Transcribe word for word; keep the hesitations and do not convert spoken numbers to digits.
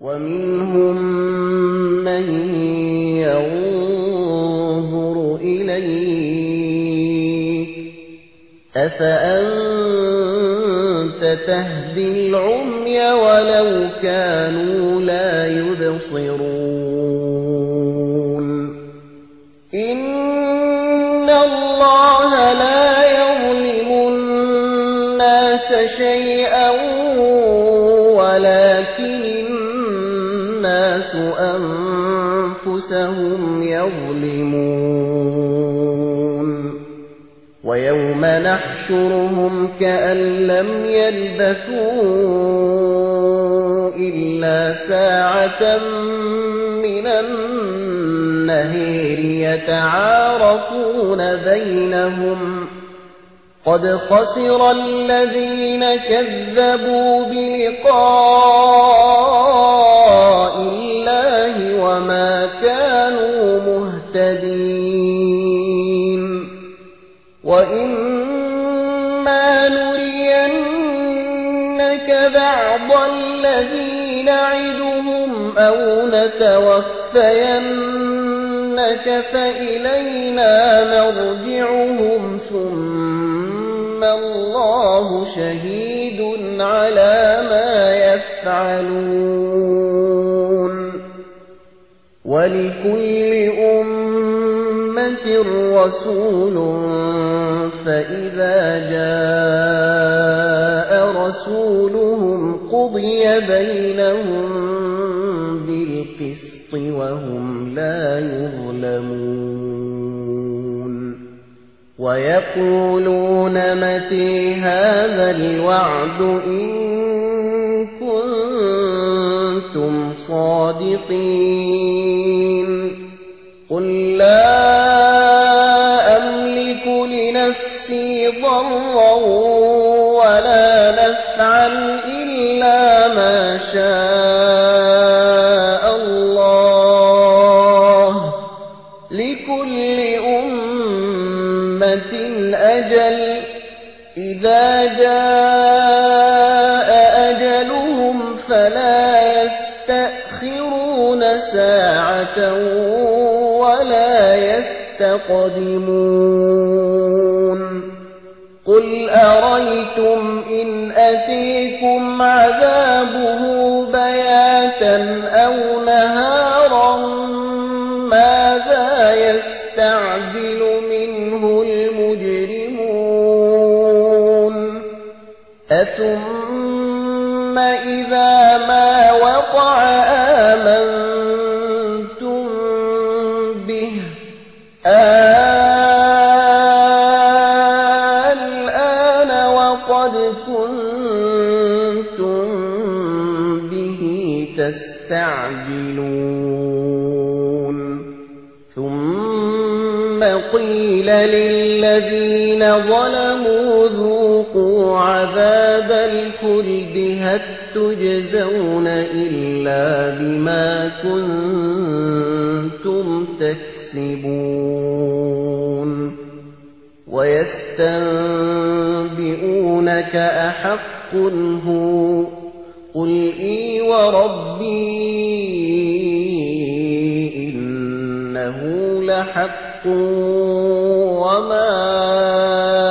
ومنهم من ينظر إليك أفأنت تهدي العمي ولو كانوا لا يبصرون إن الله لا يظلم الناس شيئا ولكن الناس أنفسهم يظلمون ويوم نحشرهم كأن لم يلبثوا إلا ساعة من النهار يتعارفون بينهم قد خسر الذين كذبوا بلقاء الله وما كانوا مهتدين وإما نرينك بعض الذي نعدهم أو نتوفينك فإلينا مرجعهم ثم الله شهيد على ما يفعلون ولكل أمة رسول فإذا جاء رسولهم قضي بينهم بالقسط وهم لا يظلمون ويقولون متى هذا الوعد إن كنتم صادقين قل لا أملك لنفسي ضرا ولا نفعا إلا ما شاء الله لكل أمة أجل إذا جاء أجلهم فلا يستأخرون ساعة ولا يستقدمون قل أريتم إن أتيكم عذابه بياتا أو نهارا ماذا يستعجل منه المجرمون أثم إذا ما وقع آمنتم به الآن وقد كنتم به تستعجلون ثم قيل للذين ظلموا ذوقوا عذاب الخلد هل تجزون إلا بما كنتم تكسبون ويستنبئونك أحق هو قل إي وربي إنه لحق وما